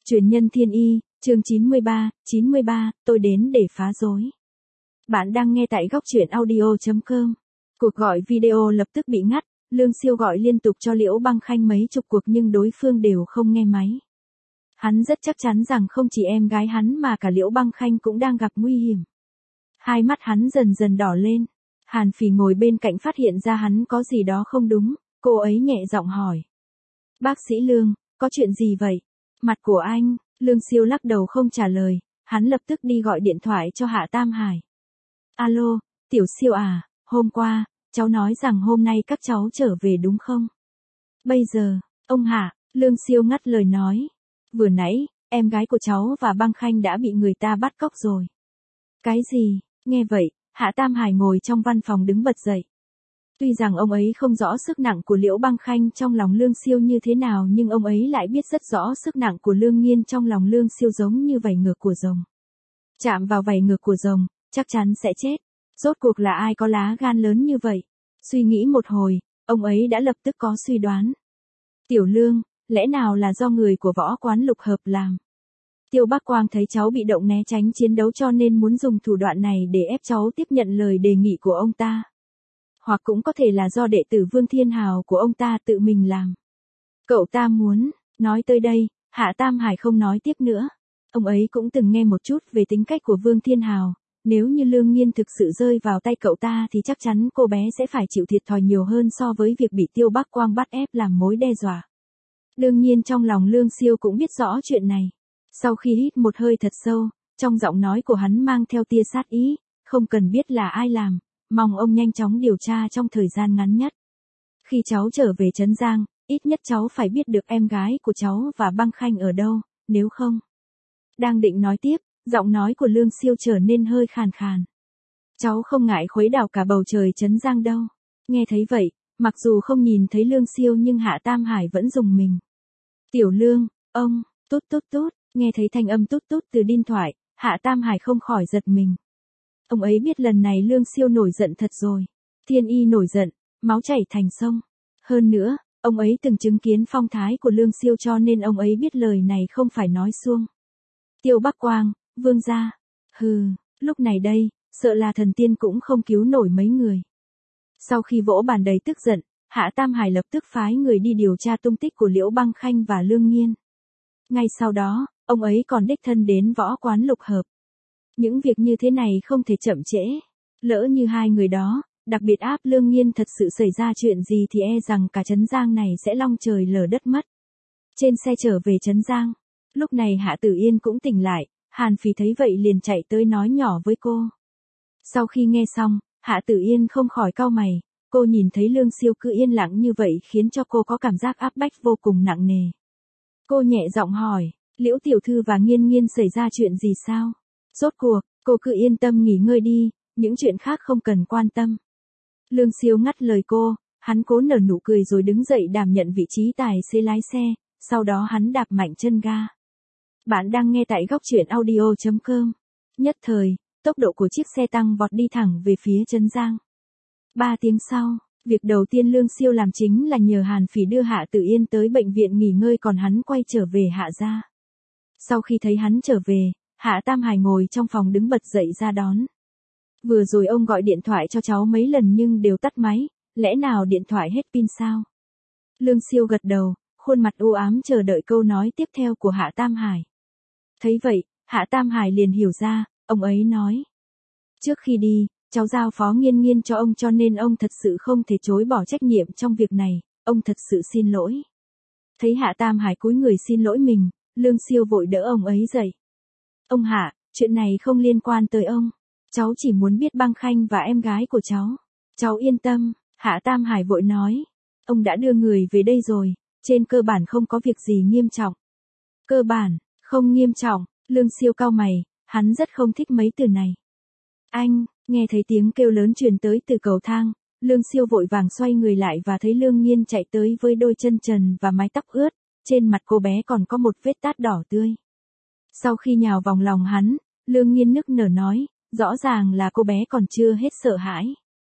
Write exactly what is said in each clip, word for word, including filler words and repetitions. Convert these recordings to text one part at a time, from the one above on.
Truyền nhân thiên y, chương chín mươi ba, chín mươi ba, tôi đến để phá rối. Bạn đang nghe tại góc truyện audio chấm com. Cuộc gọi video lập tức bị ngắt, Lương Siêu gọi liên tục cho Liễu Băng Khanh mấy chục cuộc nhưng đối phương đều không nghe máy. Hắn rất chắc chắn rằng không chỉ em gái hắn mà cả Liễu Băng Khanh cũng đang gặp nguy hiểm. Hai mắt hắn dần dần đỏ lên. Hàn Phỉ ngồi bên cạnh phát hiện ra hắn có gì đó không đúng, cô ấy nhẹ giọng hỏi. Bác sĩ Lương, có chuyện gì vậy? Mặt của anh, Lương Siêu lắc đầu không trả lời, hắn lập tức đi gọi điện thoại cho Hạ Tam Hải. Alo, Tiểu Siêu à, hôm qua, cháu nói rằng hôm nay các cháu trở về đúng không? Bây giờ, ông Hạ, Lương Siêu ngắt lời nói. Vừa nãy, em gái của cháu và Băng Khanh đã bị người ta bắt cóc rồi. Cái gì? Nghe vậy, Hạ Tam Hải ngồi trong văn phòng đứng bật dậy. Tuy rằng ông ấy không rõ sức nặng của Liễu Băng Khanh trong lòng Lương Siêu như thế nào nhưng ông ấy lại biết rất rõ sức nặng của Lương Nghiên trong lòng Lương Siêu giống như vảy ngược của rồng. Chạm vào vảy ngược của rồng, chắc chắn sẽ chết. Rốt cuộc là ai có lá gan lớn như vậy? Suy nghĩ một hồi, ông ấy đã lập tức có suy đoán. Tiểu Lương, lẽ nào là do người của Võ Quán Lục Hợp làm? Tiêu Bắc Quang thấy cháu bị động né tránh chiến đấu cho nên muốn dùng thủ đoạn này để ép cháu tiếp nhận lời đề nghị của ông ta. Hoặc cũng có thể là do đệ tử Vương Thiên Hào của ông ta tự mình làm. Cậu ta muốn, nói tới đây, Hạ Tam Hải không nói tiếp nữa. Ông ấy cũng từng nghe một chút về tính cách của Vương Thiên Hào. Nếu như Lương Nghiên thực sự rơi vào tay cậu ta thì chắc chắn cô bé sẽ phải chịu thiệt thòi nhiều hơn so với việc bị Tiêu Bắc Quang bắt ép làm mối đe dọa. Đương nhiên trong lòng Lương Siêu cũng biết rõ chuyện này. Sau khi hít một hơi thật sâu, trong giọng nói của hắn mang theo tia sát ý, không cần biết là ai làm. Mong ông nhanh chóng điều tra trong thời gian ngắn nhất. Khi cháu trở về Trấn Giang, ít nhất cháu phải biết được em gái của cháu và Băng Khanh ở đâu, nếu không. Đang định nói tiếp, giọng nói của Lương Siêu trở nên hơi khàn khàn. Cháu không ngại khuấy đảo cả bầu trời Trấn Giang đâu. Nghe thấy vậy, mặc dù không nhìn thấy Lương Siêu nhưng Hạ Tam Hải vẫn rùng mình. Tiểu Lương, ông, tút tút tút, nghe thấy thanh âm tút tút từ điện thoại, Hạ Tam Hải không khỏi giật mình. Ông ấy biết lần này Lương Siêu nổi giận thật rồi. Thiên y nổi giận, máu chảy thành sông. Hơn nữa, ông ấy từng chứng kiến phong thái của Lương Siêu cho nên ông ấy biết lời này không phải nói suông. Tiêu Bắc Quang, Vương gia. Hừ, lúc này đây, sợ là thần tiên cũng không cứu nổi mấy người. Sau khi vỗ bàn đầy tức giận, Hạ Tam Hải lập tức phái người đi điều tra tung tích của Liễu Băng Khanh và Lương Nghiên. Ngay sau đó, ông ấy còn đích thân đến Võ Quán Lục Hợp. Những việc như thế này không thể chậm trễ. Lỡ như hai người đó, đặc biệt áp Lương Nghiên thật sự xảy ra chuyện gì thì e rằng cả Trấn Giang này sẽ long trời lở đất mất. Trên xe trở về Trấn Giang, lúc này Hạ Tử Yên cũng tỉnh lại, Hàn Phỉ thấy vậy liền chạy tới nói nhỏ với cô. Sau khi nghe xong, Hạ Tử Yên không khỏi cau mày, cô nhìn thấy Lương Siêu cứ yên lặng như vậy khiến cho cô có cảm giác áp bách vô cùng nặng nề. Cô nhẹ giọng hỏi, Liễu tiểu thư và Nghiên Nghiên xảy ra chuyện gì sao? Rốt cuộc, cô cứ yên tâm nghỉ ngơi đi, những chuyện khác không cần quan tâm. Lương Siêu ngắt lời cô, hắn cố nở nụ cười rồi đứng dậy đảm nhận vị trí tài xế lái xe, sau đó hắn đạp mạnh chân ga. Bạn đang nghe tại góc truyện audio chấm com. Nhất thời, tốc độ của chiếc xe tăng vọt đi thẳng về phía Trấn Giang. Ba tiếng sau, việc đầu tiên Lương Siêu làm chính là nhờ Hàn Phỉ đưa Hạ Tử Yên tới bệnh viện nghỉ ngơi còn hắn quay trở về Hạ gia. Sau khi thấy hắn trở về, Hạ Tam Hải ngồi trong phòng đứng bật dậy ra đón. Vừa rồi ông gọi điện thoại cho cháu mấy lần nhưng đều tắt máy, lẽ nào điện thoại hết pin sao? Lương Siêu gật đầu, khuôn mặt u ám chờ đợi câu nói tiếp theo của Hạ Tam Hải. Thấy vậy, Hạ Tam Hải liền hiểu ra, ông ấy nói. Trước khi đi, cháu giao phó Nghiên Nghiên cho ông cho nên ông thật sự không thể chối bỏ trách nhiệm trong việc này, ông thật sự xin lỗi. Thấy Hạ Tam Hải cúi người xin lỗi mình, Lương Siêu vội đỡ ông ấy dậy. Ông Hạ, chuyện này không liên quan tới ông. Cháu chỉ muốn biết Băng Khanh và em gái của cháu. Cháu yên tâm, Hạ Tam Hải vội nói. Ông đã đưa người về đây rồi, trên cơ bản không có việc gì nghiêm trọng. Cơ bản, không nghiêm trọng, Lương Siêu cau mày, hắn rất không thích mấy từ này. Anh, nghe thấy tiếng kêu lớn truyền tới từ cầu thang, Lương Siêu vội vàng xoay người lại và thấy Lương Nghiên chạy tới với đôi chân trần và mái tóc ướt, trên mặt cô bé còn có một vết tát đỏ tươi. Sau khi nhào vòng lòng hắn, Lương Nghiên nức nở nói, rõ ràng là cô bé còn chưa hết sợ hãi.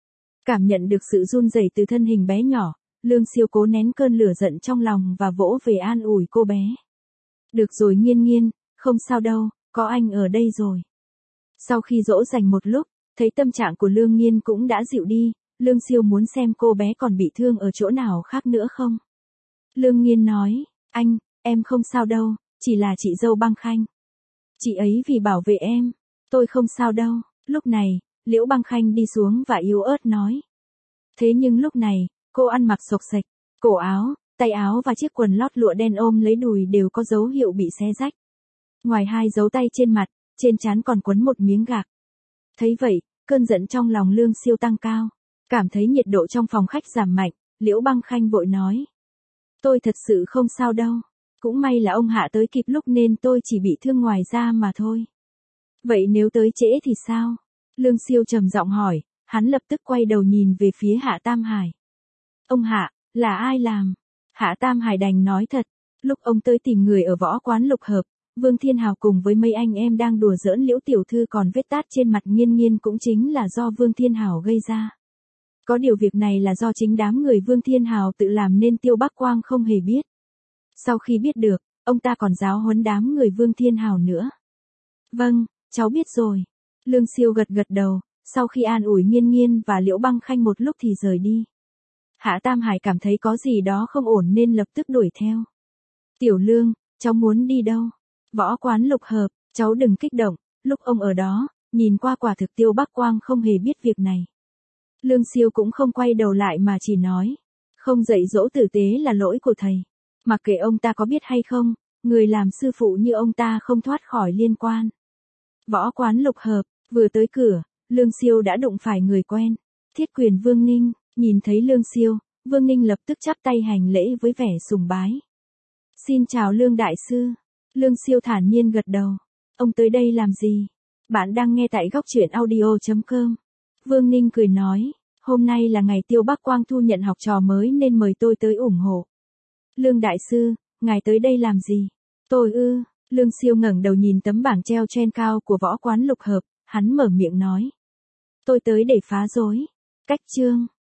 Cảm nhận được sự run rẩy từ thân hình bé nhỏ, Lương Siêu cố nén cơn lửa giận trong lòng và vỗ về an ủi cô bé. Được rồi Nghiên Nghiên, không sao đâu, có anh ở đây rồi. Sau khi dỗ dành một lúc, thấy tâm trạng của Lương Nghiên cũng đã dịu đi, Lương Siêu muốn xem cô bé còn bị thương ở chỗ nào khác nữa không. Lương Nghiên nói, anh, em không sao đâu, chỉ là chị dâu Băng Khanh. Chị ấy vì bảo vệ em, tôi không sao đâu. Lúc này, Liễu Băng Khanh đi xuống và yếu ớt nói. Thế nhưng lúc này, cô ăn mặc xộc xệch, cổ áo, tay áo và chiếc quần lót lụa đen ôm lấy đùi đều có dấu hiệu bị xé rách. Ngoài hai dấu tay trên mặt, trên trán còn quấn một miếng gạc. Thấy vậy, cơn giận trong lòng Lương Siêu tăng cao. Cảm thấy nhiệt độ trong phòng khách giảm mạnh, Liễu Băng Khanh vội nói. Tôi thật sự không sao đâu. Cũng may là ông Hạ tới kịp lúc nên tôi chỉ bị thương ngoài da mà thôi. Vậy nếu tới trễ thì sao? Lương Siêu trầm giọng hỏi, hắn lập tức quay đầu nhìn về phía Hạ Tam Hải. Ông Hạ, là ai làm? Hạ Tam Hải đành nói thật, lúc ông tới tìm người ở võ quán Lục Hợp, Vương Thiên Hào cùng với mấy anh em đang đùa giỡn Liễu tiểu thư còn vết tát trên mặt Nghiên Nghiên cũng chính là do Vương Thiên Hào gây ra. Có điều việc này là do chính đám người Vương Thiên Hào tự làm nên Tiêu Bắc Quang không hề biết. Sau khi biết được, ông ta còn giáo huấn đám người Vương Thiên Hào nữa. Vâng, cháu biết rồi. Lương Siêu gật gật đầu, sau khi an ủi Nghiên Nghiên và Liễu Băng Khanh một lúc thì rời đi. Hạ Tam Hải cảm thấy có gì đó không ổn nên lập tức đuổi theo. Tiểu Lương, cháu muốn đi đâu? Võ quán Lục Hợp, cháu đừng kích động, lúc ông ở đó, nhìn qua quả thực Tiêu Bắc Quang không hề biết việc này. Lương Siêu cũng không quay đầu lại mà chỉ nói, không dạy dỗ tử tế là lỗi của thầy. Mặc kệ ông ta có biết hay không, người làm sư phụ như ông ta không thoát khỏi liên quan. Võ quán Lục Hợp, vừa tới cửa, Lương Siêu đã đụng phải người quen. Thiết Quyền Vương Ninh, nhìn thấy Lương Siêu, Vương Ninh lập tức chắp tay hành lễ với vẻ sùng bái. Xin chào Lương Đại Sư. Lương Siêu thản nhiên gật đầu. Ông tới đây làm gì? Bạn đang nghe tại góc truyện audio chấm com. Vương Ninh cười nói, hôm nay là ngày Tiêu Bắc Quang thu nhận học trò mới nên mời tôi tới ủng hộ. Lương Đại Sư, ngài tới đây làm gì? Tôi ư, Lương Siêu ngẩng đầu nhìn tấm bảng treo trên cao của võ quán Lục Hợp, hắn mở miệng nói. Tôi tới để phá rối. Cách chương.